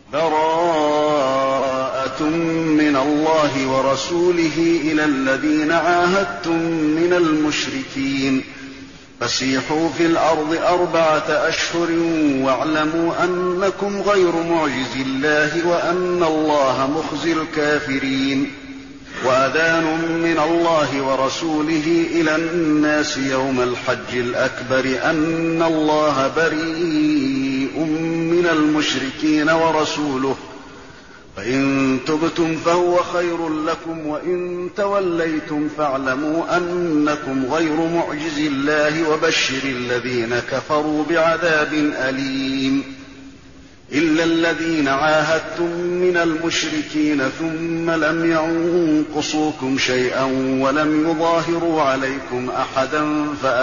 براءة من الله ورسوله إلى الذين عاهدتم من المشركين فسيحوا في الأرض 4 أشهر واعلموا أنكم غير معجز الله وأن الله مخزي الكافرين. وأذان من الله ورسوله إلى الناس يوم الحج الأكبر أن الله بريء من المشركين ورسوله فإن تبتم فهو خير لكم وإن توليتم فاعلموا أنكم غير معجز الله وبشر الذين كفروا بعذاب أليم. إلا الذين عاهدتم من المشركين ثم لم ينقصوكم شيئا ولم يظاهروا عليكم أحدا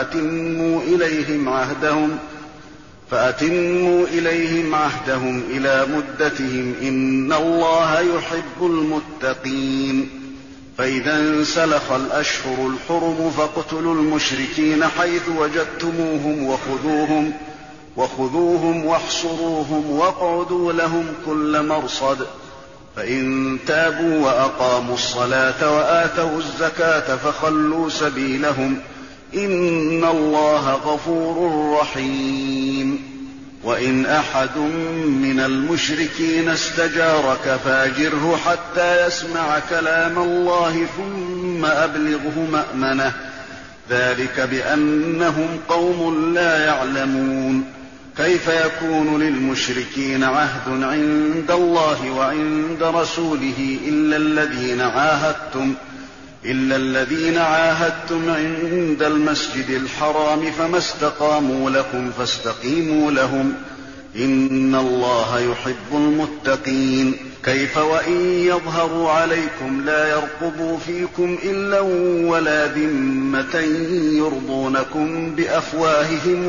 فأتموا إليهم عهدهم إلى مدتهم إن الله يحب المتقين. فإذا انسلخ الأشهر الحرم فاقتلوا المشركين حيث وجدتموهم وخذوهم واحصروهم واقعدوا لهم كل مرصد. فإن تابوا وأقاموا الصلاة وآتوا الزكاة فخلوا سبيلهم إن الله غفور رحيم. وإن أحد من المشركين استجارك فاجره حتى يسمع كلام الله ثم أبلغه مأمنه ذلك بأنهم قوم لا يعلمون. كيف يكون للمشركين عهد عند الله وعند رسوله إلا الذين عاهدتم عند المسجد الحرام فما استقاموا لكم فاستقيموا لهم إن الله يحب المتقين. كيف وإن يظهروا عليكم لا يرقبوا فيكم إلا ولا ذمة يرضونكم بأفواههم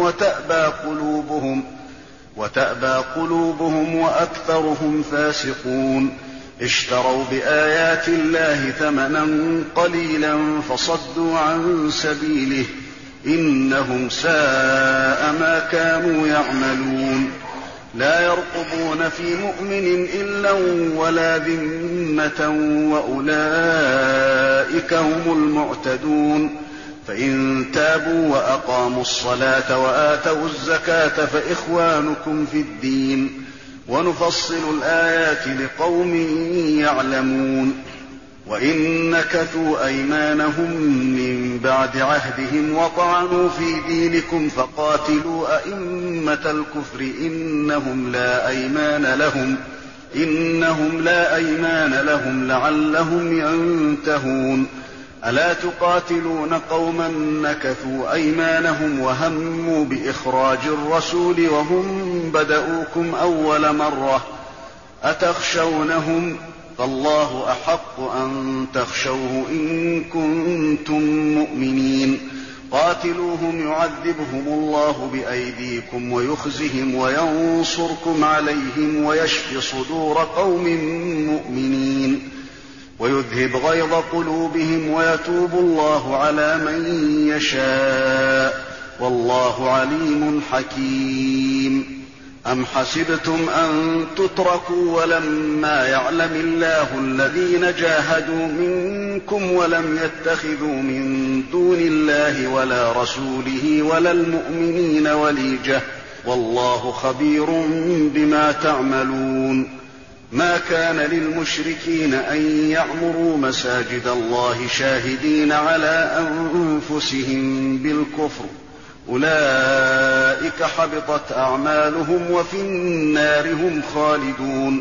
وتأبى قلوبهم وأكثرهم فاسقون. اشتروا بآيات الله ثمنا قليلا فصدوا عن سبيله إنهم ساء ما كانوا يعملون. لا يرقبون في مؤمن إلا ولا ذمة وأولئك هم المعتدون. فإن تابوا وأقاموا الصلاة وآتوا الزكاة فإخوانكم في الدين ونفصل الآيات لقوم يعلمون. وإن نكثوا أيمانهم من بعد عهدهم وطعنوا في دينكم فقاتلوا أئمة الكفر إنهم لا أيمان لهم لعلهم ينتهون. ألا تقاتلون قوما نكثوا أيمانهم وهموا بإخراج الرسول وهم بدؤوكم أول مرة أتخشونهم فالله أحق أن تخشوه إن كنتم مؤمنين. قاتلوهم يعذبهم الله بأيديكم ويخزهم وينصركم عليهم ويشف صدور قوم مؤمنين ويذهب غيظ قلوبهم ويتوب الله على من يشاء والله عليم حكيم. أم حسبتم أن تتركوا ولما يعلم الله الذين جاهدوا منكم ولم يتخذوا من دون الله ولا رسوله ولا المؤمنين وليجة والله خبير بما تعملون. ما كان للمشركين أن يعمروا مساجد الله شاهدين على أنفسهم بالكفر أولئك حبطت أعمالهم وفي النار هم خالدون.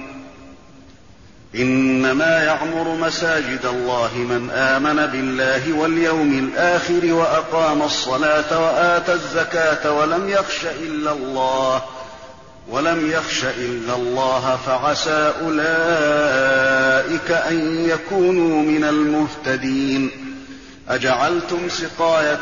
إنما يعمر مساجد الله من آمن بالله واليوم الآخر وأقام الصلاة وآتى الزكاة ولم يخش إلا الله فعسى أولئك أن يكونوا من المهتدين. أجعلتم سقاية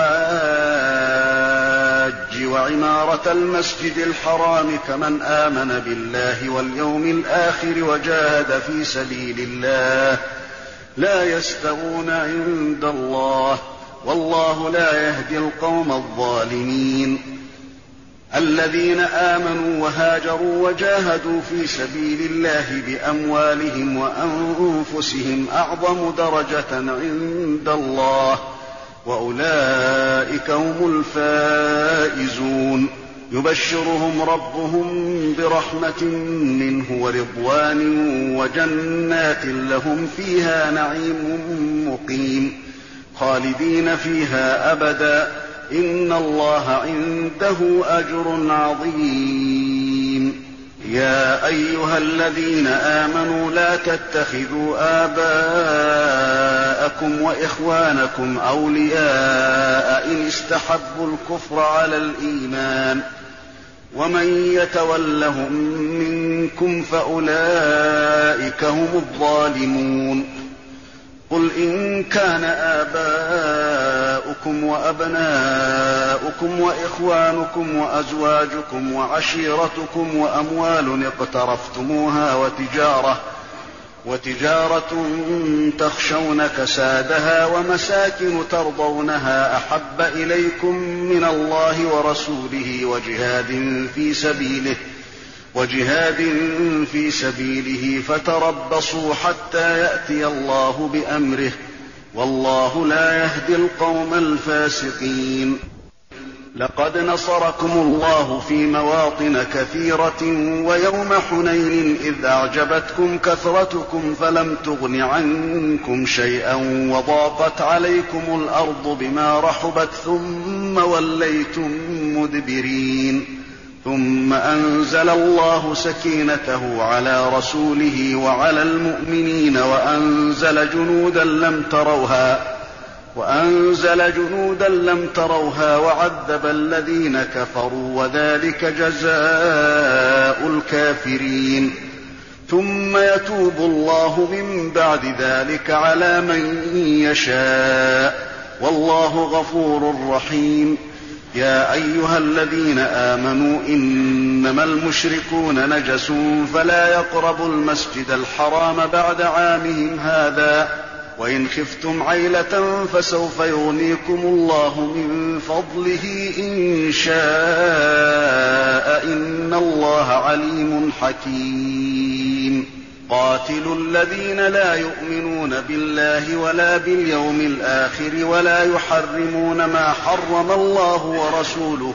الحاج وعمارة المسجد الحرام كمن آمن بالله واليوم الآخر وجاهد في سبيل الله لا يستوون عند الله والله لا يهدي القوم الظالمين. الذين آمنوا وهاجروا وجاهدوا في سبيل الله بأموالهم وأنفسهم أعظم درجة عند الله وأولئك هم الفائزون يبشرهم ربهم برحمة منه ورضوان وجنات لهم فيها نعيم مقيم خالدين فيها أبدا إن الله عنده أجر عظيم. يا أيها الذين آمنوا لا تتخذوا آباءكم وإخوانكم أولياء إن استحبوا الكفر على الإيمان ومن يتولهم منكم فأولئك هم الظالمون. قل إن كان آباؤكم وأبناؤكم وإخوانكم وأزواجكم وعشيرتكم وأموال اقترفتموها وتجارة تخشون كسادها ومساكن ترضونها أحب إليكم من الله ورسوله وجهاد في سبيله فتربصوا حتى يأتي الله بأمره والله لا يهدي القوم الفاسقين. لقد نصركم الله في مواطن كثيرة ويوم حنين إذ أعجبتكم كثرتكم فلم تغن عنكم شيئا وضاقت عليكم الأرض بما رحبت ثم وليتم مدبرين ثم أنزل الله سكينته على رسوله وعلى المؤمنين وأنزل جنودا لم تروها وعذب الذين كفروا وذلك جزاء الكافرين. ثم يتوب الله من بعد ذلك على من يشاء والله غفور رحيم. يا أيها الذين آمنوا إنما المشركون نجس فلا يقربوا المسجد الحرام بعد عامهم هذا وإن خفتم عيلة فسوف يغنيكم الله من فضله إن شاء إن الله عليم حكيم. قاتلوا الذين لا يؤمنون بالله ولا باليوم الآخر ولا يحرمون ما حرم الله ورسوله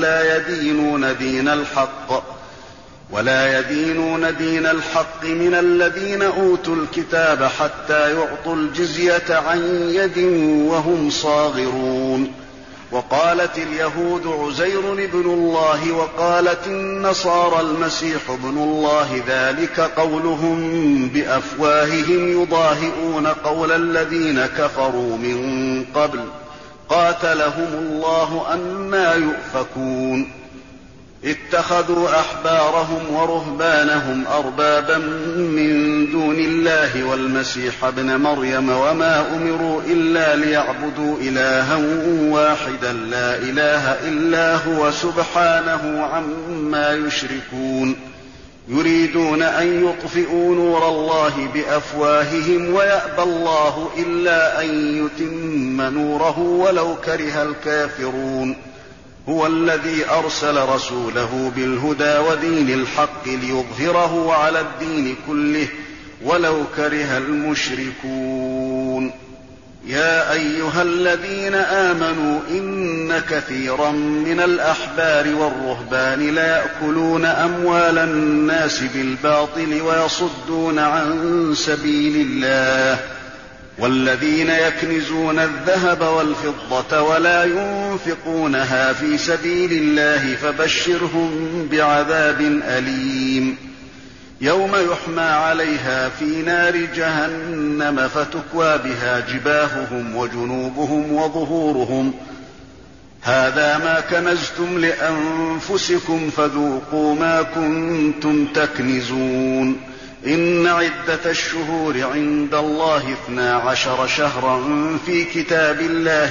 ولا يدينون دين الحق من الذين أوتوا الكتاب حتى يعطوا الجزية عن يد وهم صاغرون. وقالت اليهود عزير ابن الله وقالت النصارى المسيح ابن الله ذلك قولهم بأفواههم يضاهئون قول الذين كفروا من قبل قاتلهم الله أنى يؤفكون. اتخذوا أحبارهم ورهبانهم أربابا من دون الله والمسيح ابن مريم وما أمروا إلا ليعبدوا إلها واحدا لا إله إلا هو سبحانه عما يشركون. يريدون أن يطفئوا نور الله بأفواههم ويأبى الله إلا أن يتم نوره ولو كره الكافرون. هو الذي أرسل رسوله بالهدى ودين الحق ليظهره على الدين كله ولو كره المشركون. يا أيها الذين آمنوا إن كثيرا من الأحبار والرهبان ليأكلون أموال الناس بالباطل ويصدون عن سبيل الله والذين يكنزون الذهب والفضة ولا ينفقونها في سبيل الله فبشرهم بعذاب أليم. يوم يحمى عليها في نار جهنم فتكوى بها جباههم وجنوبهم وظهورهم هذا ما كنزتم لأنفسكم فذوقوا ما كنتم تكنزون. إن عدة الشهور عند الله 12 شهرا في كتاب الله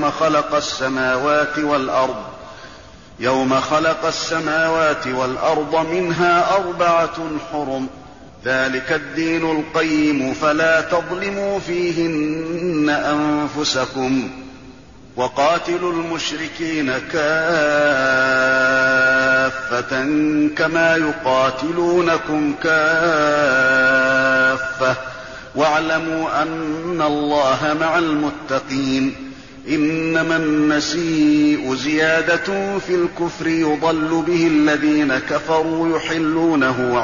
يوم خلق السماوات والأرض منها 4 حرم ذلك الدين القيم فلا تظلموا فيهن أنفسكم وقاتلوا المشركين كافة كافة كما يقاتلونكم كافة واعلموا أن الله مع المتقين. إنما النسيء زيادة في الكفر يضل به الذين كفروا يحلونه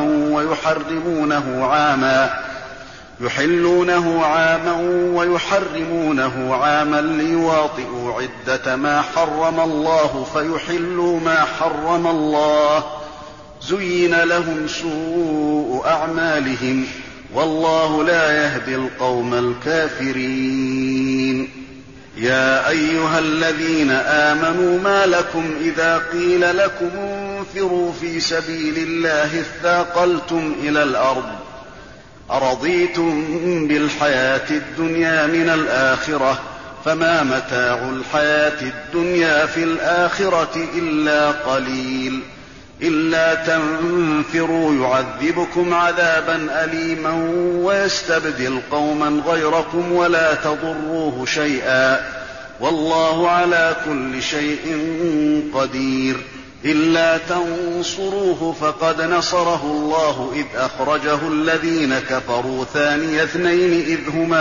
عاما ويحرمونه عاما ليواطئوا عدة ما حرم الله فيحلوا ما حرم الله. زين لهم سوء أعمالهم والله لا يهدي القوم الكافرين. يا أيها الذين آمنوا ما لكم إذا قيل لكم انفروا في سبيل الله اثاقلتم إلى الأرض أرضيتم بالحياة الدنيا من الآخرة فما متاع الحياة الدنيا في الآخرة إلا قليل. إلا تنفروا يعذبكم عذابا أليما ويستبدل قوما غيركم ولا تضروه شيئا والله على كل شيء قدير. إلا تنصروه فقد نصره الله إذ أخرجه الذين كفروا ثاني اثنين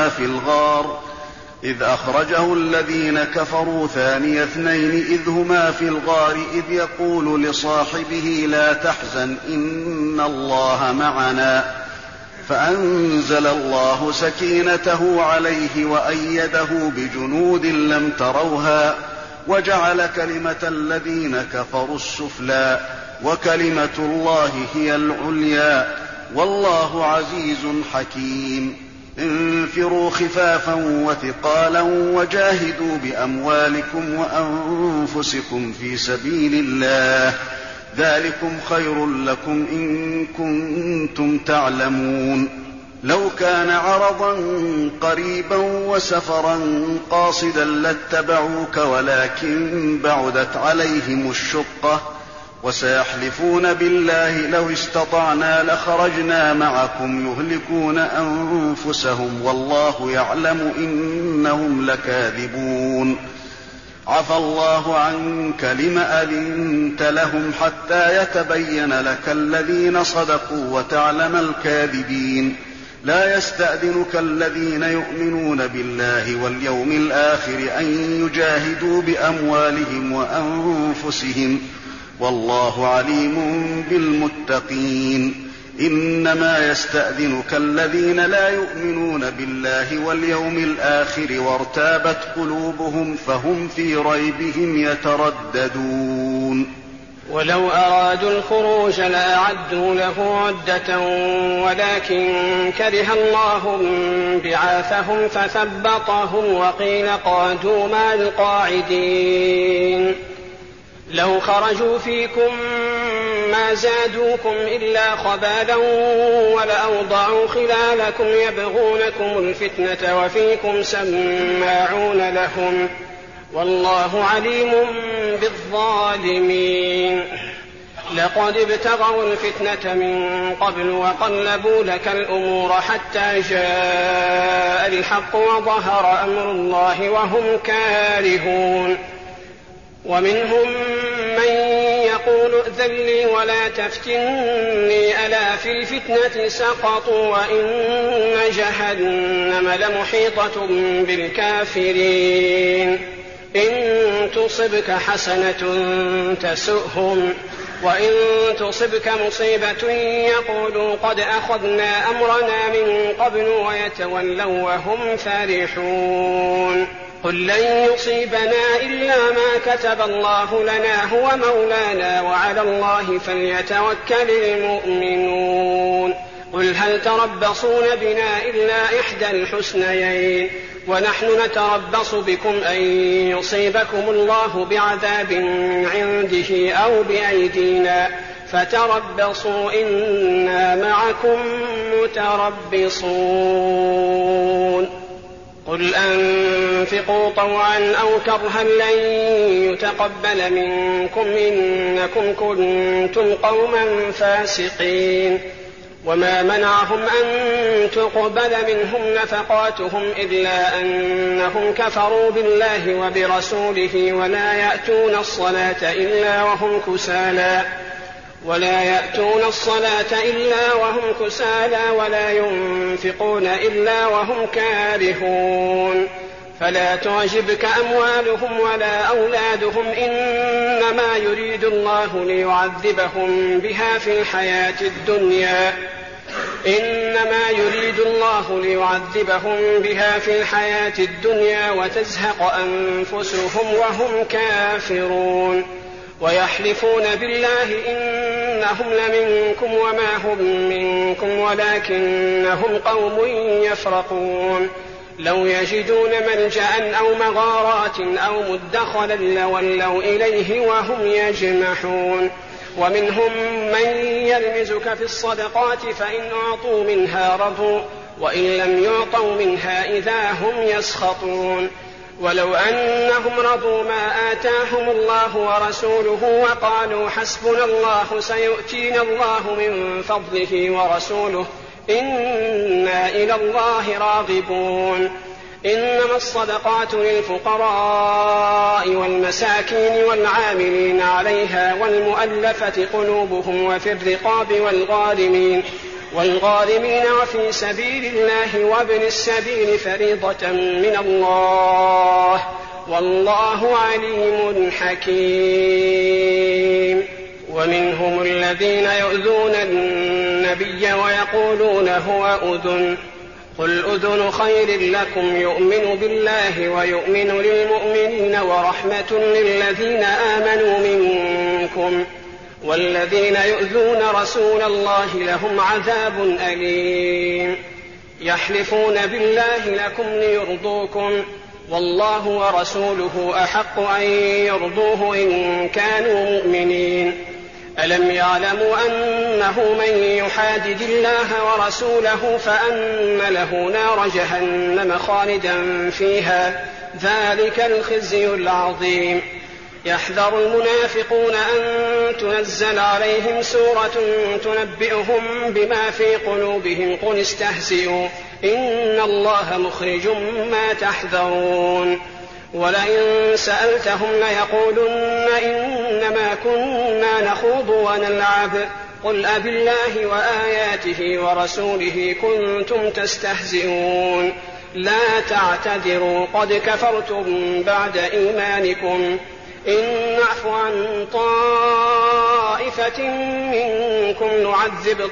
إذ هما في الغار إذ يقول لصاحبه لا تحزن إن الله معنا فأنزل الله سكينته عليه وأيده بجنود لم تروها وجعل كلمة الذين كفروا السفلى وكلمة الله هي العليا والله عزيز حكيم. انفروا خفافا وثقالا وجاهدوا بأموالكم وأنفسكم في سبيل الله ذلكم خير لكم إن كنتم تعلمون. لو كان عرضا قريبا وسفرا قاصدا لاتبعوك ولكن بعدت عليهم الشقة وسيحلفون بالله لو استطعنا لخرجنا معكم يهلكون أنفسهم والله يعلم إنهم لكاذبون. عفى الله عنك لم أذنت لهم حتى يتبين لك الذين صدقوا وتعلم الكاذبين. لا يستأذنك الذين يؤمنون بالله واليوم الآخر أن يجاهدوا بأموالهم وأنفسهم والله عليم بالمتقين. إنما يستأذنك الذين لا يؤمنون بالله واليوم الآخر وارتابت قلوبهم فهم في ريبهم يترددون. ولو أرادوا الخروج لأعدوا له عدة ولكن كره الله بعاثهم فثبطهم وقيل قعدوا مع القاعدين. لو خرجوا فيكم ما زادوكم إلا خبالا ولأوضعوا خلالكم يبغونكم الفتنة وفيكم سماعون لهم والله عليم بالظالمين. لقد ابتغوا الفتنة من قبل وقلبوا لك الأمور حتى جاء الحق وظهر أمر الله وهم كارهون. ومنهم من يقول ائذن لي ولا تفتني ألا في الفتنة سقطوا وإن جهنم لمحيطة بالكافرين. إن تصبك حسنة تسؤهم وإن تصبك مصيبة يقولوا قد أخذنا أمرنا من قبل ويتولوا وهم فرحون. قل لن يصيبنا إلا ما كتب الله لنا هو مولانا وعلى الله فليتوكل المؤمنون. قل هل تربصون بنا إلا إحدى الحسنيين ونحن نتربص بكم أن يصيبكم الله بعذاب عنده أو بأيدينا فتربصوا إنا معكم متربصون. قل أنفقوا طوعا أو كرها لن يتقبل منكم إنكم كنتم قوما فاسقين. وما منعهم أن تقبل منهم نفقاتهم إلا أنهم كفروا بالله وبرسوله ولا يأتون الصلاة إلا وهم كسالى ولا ينفقون إلا وهم كارهون فلا تعجبك أموالهم ولا أولادهم إنما يريد الله ليعذبهم بها في الحياة الدنيا وتزهق أنفسهم وهم كافرون ويحلفون بالله إنهم لمنكم وما هم منكم ولكنهم قوم يفرقون لو يجدون ملجأ أو مغارات أو مدخلا لولوا إليه وهم يجمحون ومنهم من يلمزك في الصدقات فإن أعطوا منها رضوا وإن لم يعطوا منها إذا هم يسخطون ولو أنهم رضوا ما آتاهم الله ورسوله وقالوا حسبنا الله سيؤتينا الله من فضله ورسوله إنا إلى الله راغبون إنما الصدقات للفقراء والمساكين والعاملين عليها والمؤلفة قلوبهم وفي الرقاب والغارمين وفي سبيل الله وابن السبيل فريضة من الله والله عليم حكيم. ومنهم الذين يؤذون النبي ويقولون هو أذن قل أذن خير لكم يؤمن بالله ويؤمن للمؤمنين ورحمة للذين آمنوا منكم والذين يؤذون رسول الله لهم عذاب أليم. يحلفون بالله لكم ليرضوكم والله ورسوله أحق أن يرضوه إن كانوا مؤمنين. ألم يعلموا أنه من يحادد الله ورسوله فأن له نار جهنم خالدا فيها ذلك الخزي العظيم. يحذر المنافقون أن تنزل عليهم سورة تنبئهم بما في قلوبهم قل استهزئوا إن الله مخرج ما تحذرون ولئن سألتهم ليقولن إنما كنا نخوض ونلعب قل أبالله وآياته ورسوله كنتم تستهزئون لا تعتذروا قد كفرتم بعد إيمانكم إن نعف عن طائفة منكم نعذب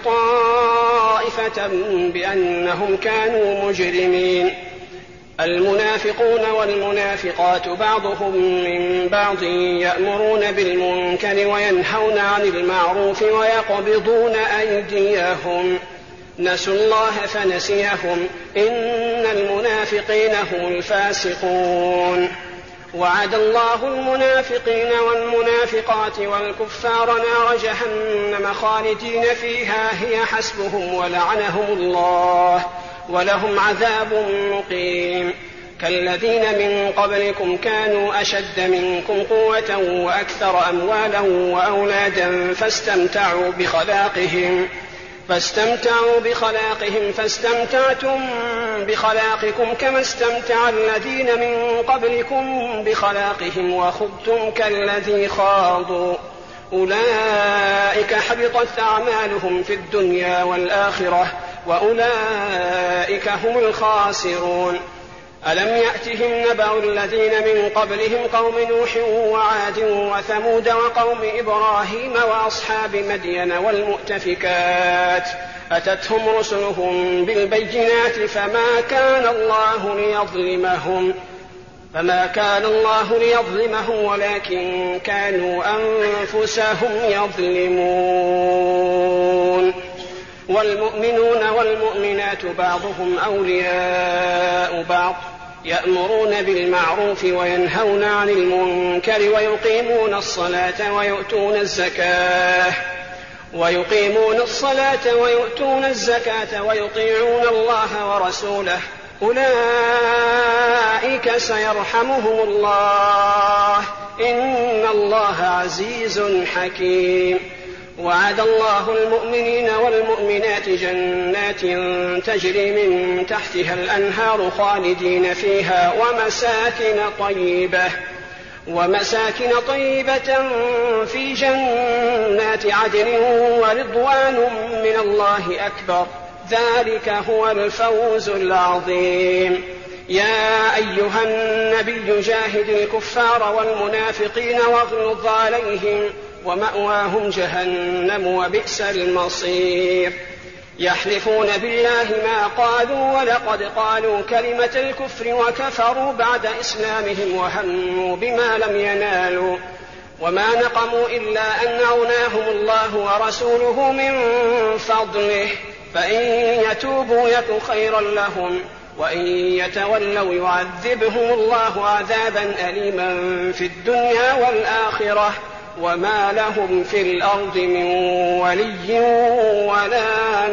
طائفة بأنهم كانوا مجرمين. المنافقون والمنافقات بعضهم من بعض يأمرون بالمنكر وينهون عن المعروف ويقبضون أيديهم نسوا الله فنسيهم إن المنافقين هم الفاسقون. وعد الله المنافقين والمنافقات والكفار نار جهنم خالدين فيها هي حسبهم ولعنهم الله ولهم عذاب مقيم. كالذين من قبلكم كانوا أشد منكم قوة وأكثر أموالا وأولادا فاستمتعوا بخلاقهم فاستمتعتم بخلاقكم كما استمتع الذين من قبلكم بخلاقهم وخضتم كالذي خاضوا أولئك حبطت أعمالهم في الدنيا والآخرة وأولئك هم الخاسرون. ألم يأتهم نبأ الذين من قبلهم قوم نوح وعاد وثمود وقوم إبراهيم وأصحاب مدين والمؤتفكات أتتهم رسلهم بالبينات فما كان الله ليظلمهم ولكن كانوا أنفسهم يظلمون. والمؤمنون والمؤمنات بعضهم أولياء بعض يأمرون بالمعروف وينهون عن المنكر ويقيمون الصلاة ويؤتون الزكاة ويطيعون الله ورسوله أولئك سيرحمهم الله إن الله عزيز حكيم. وعد الله المؤمنين والمؤمنات جنات تجري من تحتها الأنهار خالدين فيها ومساكن طيبة في جنات عدن ورضوان من الله أكبر، ذلك هو الفوز العظيم. يا أيها النبي جاهد الكفار والمنافقين واغلظ عليهم ومأواهم جهنم وبئس المصير. يحلفون بالله ما قالوا ولقد قالوا كلمة الكفر وكفروا بعد إسلامهم وهموا بما لم ينالوا وما نقموا إلا أن أغناهم الله ورسوله من فضله، فإن يتوبوا يك خيرا لهم وإن يتولوا يعذبهم الله عذابا أليما في الدنيا والآخرة وما لهم في الأرض من ولي ولا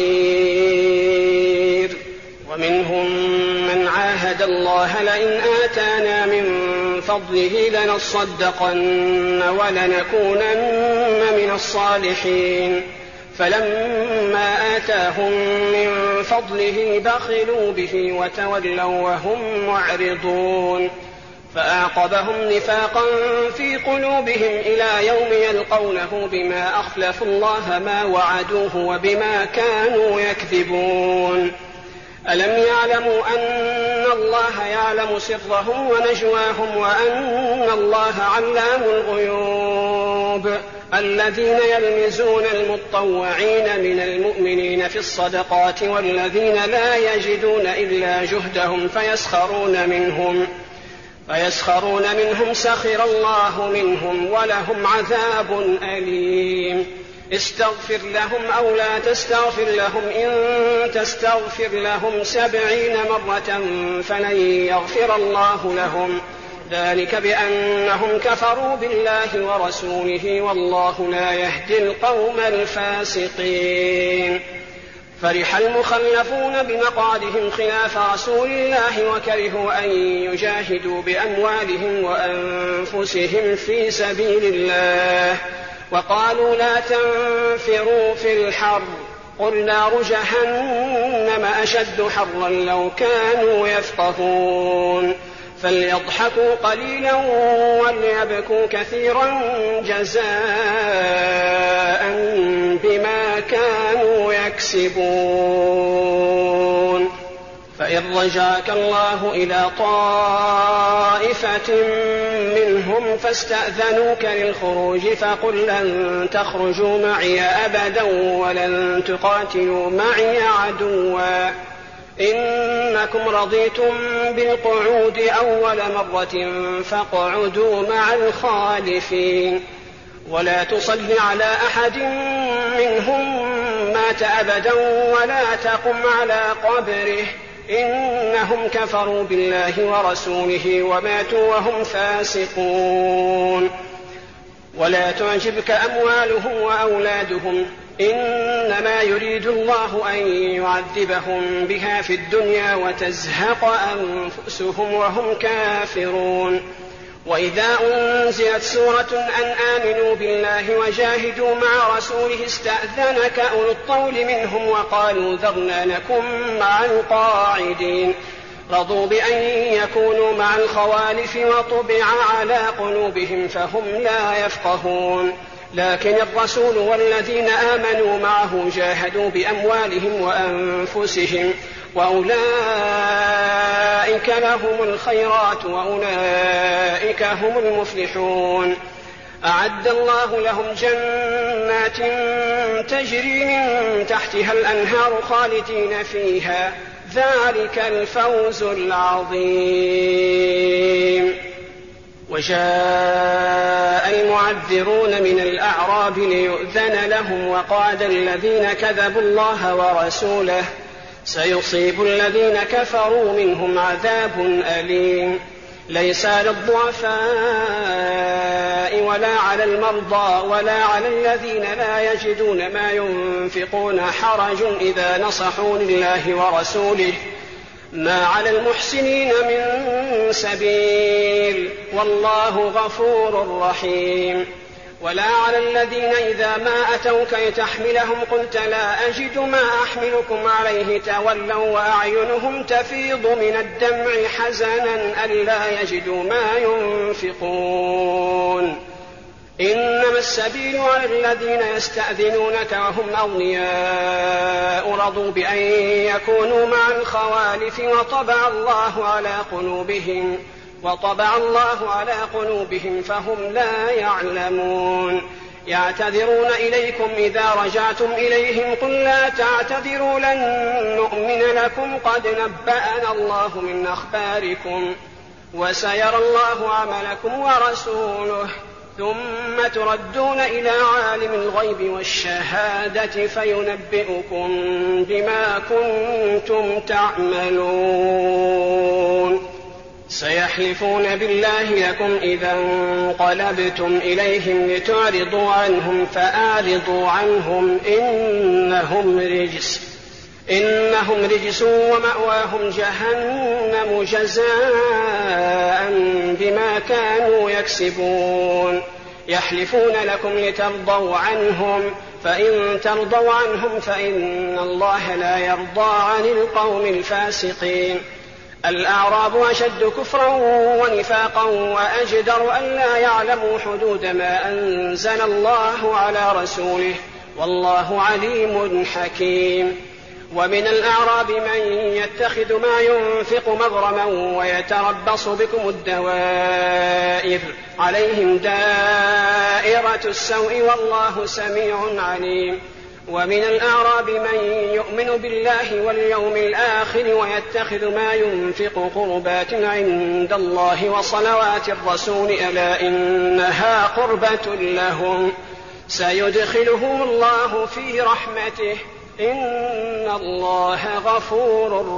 نصير. ومنهم من عاهد الله لئن آتانا من فضله لنصدقن ولنكونن من الصالحين، فلما آتاهم من فضله بخلوا به وتولوا وهم معرضون، فأعقبهم نفاقا في قلوبهم إلى يوم يلقونه بما أخلفوا الله ما وعدوه وبما كانوا يكذبون. ألم يعلموا أن الله يعلم سرهم ونجواهم وأن الله علام الغيوب؟ الذين يلمزون المطوعين من المؤمنين في الصدقات والذين لا يجدون إلا جهدهم فيسخرون منهم سخر الله منهم ولهم عذاب أليم. استغفر لهم أو لا تستغفر لهم إن تستغفر لهم 70 مرة فلن يغفر الله لهم، ذلك بأنهم كفروا بالله ورسوله والله لا يهدي القوم الفاسقين. فرح المخلفون بمقعدهم خلاف رسول الله وكرهوا أن يجاهدوا بأموالهم وأنفسهم في سبيل الله وقالوا لا تنفروا في الحر قل نار جهنم أشد حرا لو كانوا يفقهون. فليضحكوا قليلا وليبكوا كثيرا جزاء بما كانوا يكسبون. فإن رجعك الله إلى طائفة منهم فاستأذنوك للخروج فقل لن تخرجوا معي أبدا ولن تقاتلوا معي عدوا إنكم رضيتم بالقعود أول مرة فاقعدوا مع الخالفين ولا تصل على أحد منهم مات أبدا ولا تقم على قبره إنهم كفروا بالله ورسوله وماتوا وهم فاسقون. ولا تعجبك أموالهم وأولادهم إنما يريد الله أن يعذبهم بها في الدنيا وتزهق أنفسهم وهم كافرون. وإذا أنزلت سورة أن آمنوا بالله وجاهدوا مع رسوله استأذنك أولو الطول منهم وقالوا ذرنا نكن مع القاعدين رضوا بأن يكونوا مع الخوالف وطبع على قلوبهم فهم لا يفقهون. لكن الرسول والذين آمنوا معه جاهدوا بأموالهم وأنفسهم وأولئك لهم الخيرات وأولئك هم المفلحون. أعد الله لهم جنات تجري من تحتها الأنهار خالدين فيها ذلك الفوز العظيم. وجاء المعذرون من الأعراب ليؤذن لهم وقعد الذين كذبوا الله ورسوله سيصيب الذين كفروا منهم عذاب أليم. ليس على الضعفاء ولا على المرضى ولا على الذين لا يجدون ما ينفقون حرج إذا نصحوا لله ورسوله ما على المحسنين من سبيل والله غفور رحيم. ولا على الذين إذا ما أتوك لتحملهم قلت لا أجد ما أحملكم عليه تولوا وأعينهم تفيض من الدمع حزنا ألا يجدوا ما ينفقون. إنما السبيل على الذين يستأذنونك وهم أغنياء رضوا بأن يكونوا مع الخوالف وطبع الله على قلوبهم فهم لا يعلمون. يعتذرون إليكم إذا رجعتم إليهم قل لا تعتذروا لن نؤمن لكم قد نبأنا الله من أخباركم وسيرى الله عملكم ورسوله ثم تردون إلى عالم الغيب والشهادة فينبئكم بما كنتم تعملون. سيحلفون بالله لكم إذا انقلبتم إليهم لتعرضوا عنهم فأعرضوا عنهم إنهم رجس ومأواهم جهنم جزاء بما كانوا يكسبون. يحلفون لكم لترضوا عنهم فإن ترضوا عنهم فإن الله لا يرضى عن القوم الفاسقين. الأعراب أشد كفرا ونفاقا وأجدر ألا يعلموا حدود ما أنزل الله على رسوله والله عليم حكيم. ومن الأعراب من يتخذ ما ينفق مغرما ويتربص بكم الدوائر عليهم دائرة السوء والله سميع عليم. ومن الأعراب من يؤمن بالله واليوم الآخر ويتخذ ما ينفق قربات عند الله وصلوات الرسول ألا إنها قربة لهم سيدخلهم الله في رحمته إن الله غفور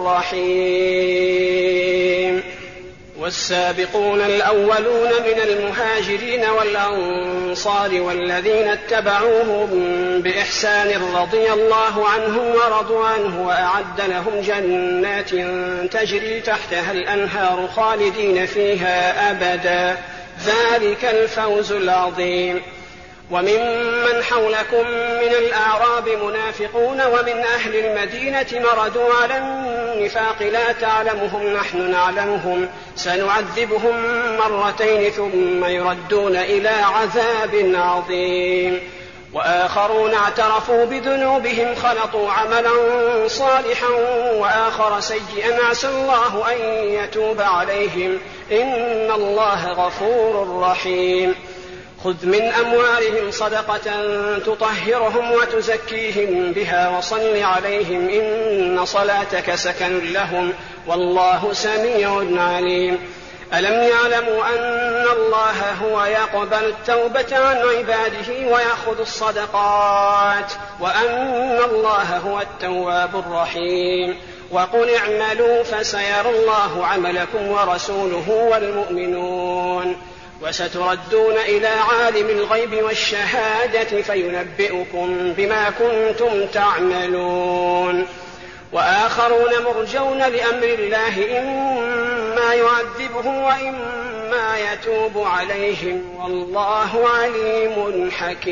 رحيم. والسابقون الأولون من المهاجرين والأنصار والذين اتبعوهم بإحسان رضي الله عنهم ورضوا عنه وأعد لهم جنات تجري تحتها الأنهار خالدين فيها أبدا ذلك الفوز العظيم. وممن حولكم من الأعراب منافقون ومن أهل المدينة مردوا على النفاق لا تعلمهم نحن نعلمهم سنعذبهم مرتين ثم يردون إلى عذاب عظيم. وآخرون اعترفوا بذنوبهم خلطوا عملا صالحا وآخر سيئا عسى الله أن يتوب عليهم إن الله غفور رحيم. خذ من أموالهم صدقة تطهرهم وتزكيهم بها وصل عليهم إن صلاتك سكن لهم والله سميع عليم. ألم يعلموا أن الله هو يقبل التوبة عن عباده ويأخذ الصدقات وأن الله هو التواب الرحيم. وقل اعملوا فسيرى الله عملكم ورسوله والمؤمنون وستردون إلى عالم الغيب والشهادة فينبئكم بما كنتم تعملون. وآخرون مرجون لأمر الله إما يعذبهم وإما يتوب عليهم والله عليم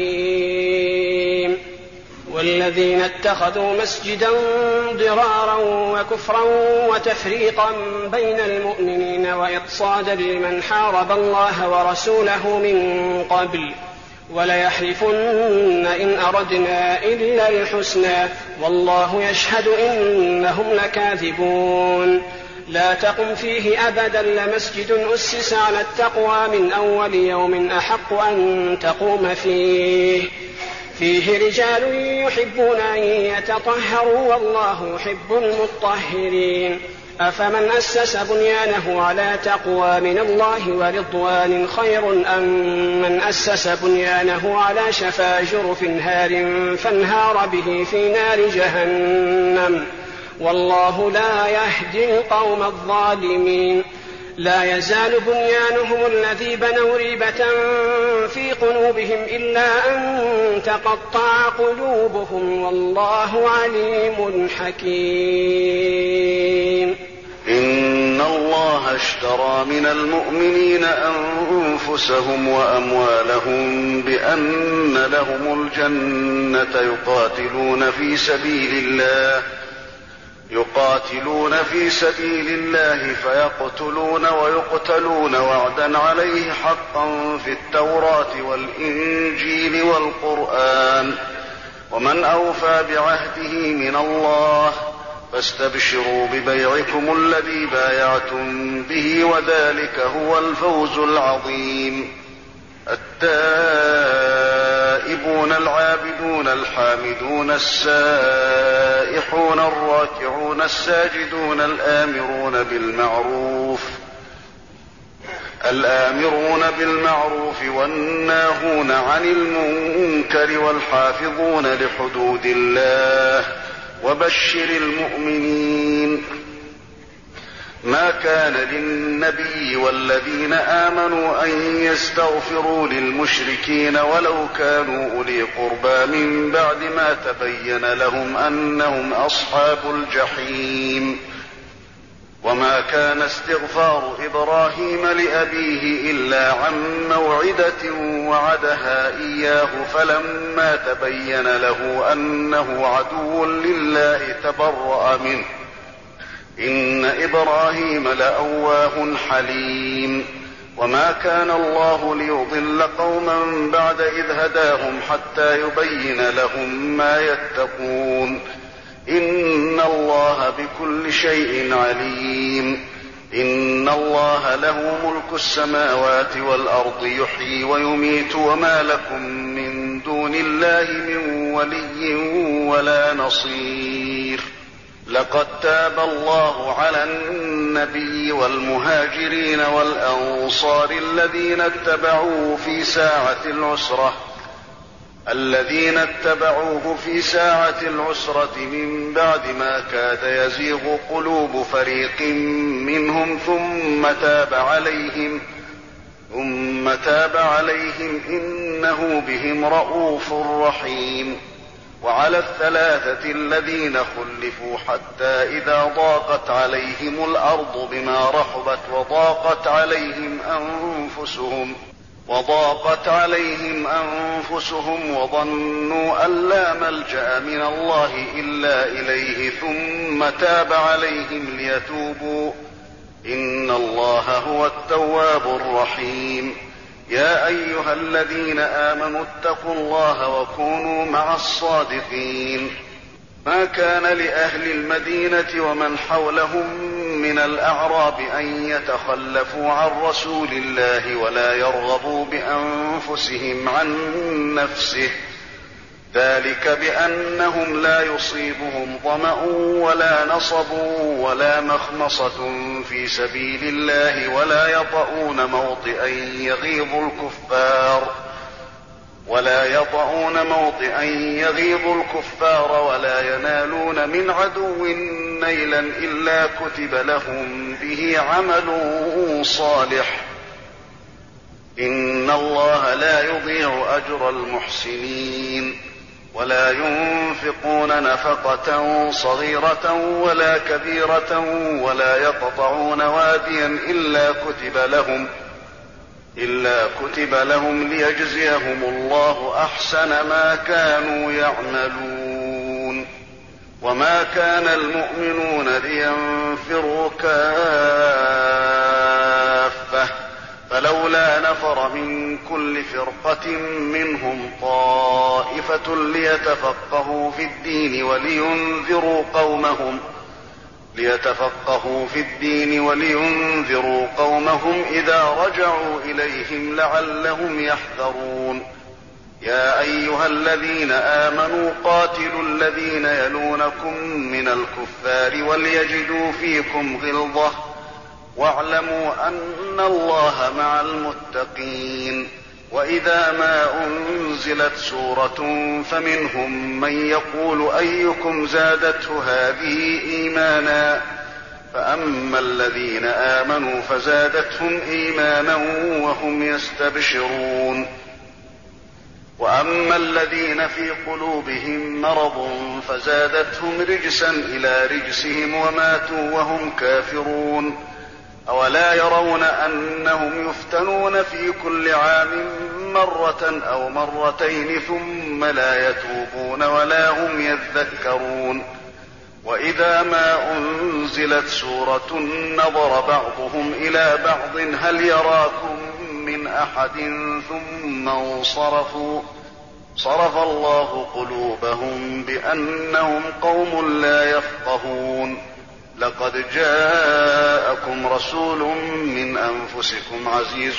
حكيم. والذين اتخذوا مسجدا ضرارا وكفرا وتفريقا بين المؤمنين وإرصادا لمن حارب الله ورسوله من قبل وليحلفن إن أردنا إلا الحسنى والله يشهد إنهم لكاذبون. لا تقم فيه أبدا لمسجد أسس على التقوى من أول يوم أحق أن تقوم فيه رجال يحبون أن يتطهروا والله يحب المطهرين. أفمن أسس بنيانه على تقوى من الله ورضوان خير أم من أسس بنيانه على شفا جرف هار فانهار به في نار جهنم والله لا يهدي القوم الظالمين. لا يزال بنيانهم الذي بنوا ريبة في قلوبهم إلا أن تقطع قلوبهم والله عليم حكيم. إن الله اشترى من المؤمنين أنفسهم وأموالهم بأن لهم الجنة يقاتلون في سبيل الله فيقتلون ويقتلون وعدا عليه حقا في التوراة والإنجيل والقرآن ومن أوفى بعهده من الله فاستبشروا ببيعكم الذي بايعتم به وذلك هو الفوز العظيم. التائبون العابدون الحامدون السائحون الراكعون الساجدون الآمرون بالمعروف والناهون عن المنكر والحافظون لحدود الله وبشر المؤمنين. ما كان للنبي والذين آمنوا أن يستغفروا للمشركين ولو كانوا أولي قربى من بعد ما تبين لهم أنهم أصحاب الجحيم. وما كان استغفار إبراهيم لأبيه إلا عن موعدة وعدها إياه فلما تبين له أنه عدو لله تبرأ منه إن إبراهيم لأواه حليم. وما كان الله ليضل قوما بعد إذ هداهم حتى يبين لهم ما يتقون إن الله بكل شيء عليم. إن الله له ملك السماوات والأرض يحيي ويميت وما لكم من دون الله من ولي ولا نصير. لقد تاب الله على النبي والمهاجرين والأنصار الذين اتبعوه في ساعة العسرة من بعد ما كاد يزيغ قلوب فريق منهم ثم تاب عليهم إنه بهم رءوف رحيم. وعلى الثلاثة الذين خلفوا حتى إذا ضاقت عليهم الأرض بما رحبت وضاقت عليهم أنفسهم وظنوا أن لا ملجأ من الله إلا إليه ثم تاب عليهم ليتوبوا إن الله هو التواب الرحيم. يا أيها الذين آمنوا اتقوا الله وكونوا مع الصادقين. ما كان لأهل المدينة ومن حولهم من الأعراب أن يتخلفوا عن رسول الله ولا يرغبوا بأنفسهم عن نفسه ذلك بأنهم لا يصيبهم ظمأ ولا نصب ولا مخمصة في سبيل الله ولا يطؤون موطئا يغيظ الكفار ولا ينالون من عدو نيلا إلا كتب لهم به عمل صالح إن الله لا يضيع أجر المحسنين. ولا ينفقون نفقة صغيرة ولا كبيرة ولا يقطعون واديا إلا كتب لهم ليجزيهم الله أحسن ما كانوا يعملون. وما كان المؤمنون لينفروا كافة فلولا نفر من كل فرقة منهم طائفة ليتفقهوا في الدين ولينذروا قومهم إذا رجعوا إليهم لعلهم يحذرون. يا أيها الذين آمنوا قاتلوا الذين يلونكم من الكفار وليجدوا فيكم غلظة واعلموا أن الله مع المتقين. وإذا ما أنزلت سورة فمنهم من يقول أيكم زادته هذه إيمانا فأما الذين آمنوا فزادتهم إيمانا وهم يستبشرون. وأما الذين في قلوبهم مرض فزادتهم رجسا إلى رجسهم وماتوا وهم كافرون. أولا يرون أنهم يفتنون في كل عام مرة أو مرتين ثم لا يتوبون ولا هم يذكرون وإذا ما أنزلت سورة نظر بعضهم إلى بعض هل يراكم من أحد ثم انصرفوا صرف الله قلوبهم بأنهم قوم لا يفقهون لقد جاءكم رسول من أنفسكم عزيز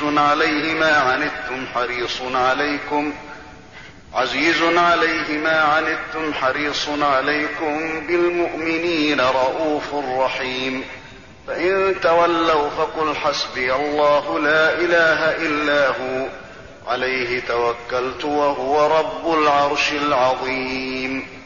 عليه ما عنتم حريص عليكم بالمؤمنين رءوف رحيم فإن تولوا فقل حسبي الله لا إله إلا هو عليه توكلت وهو رب العرش العظيم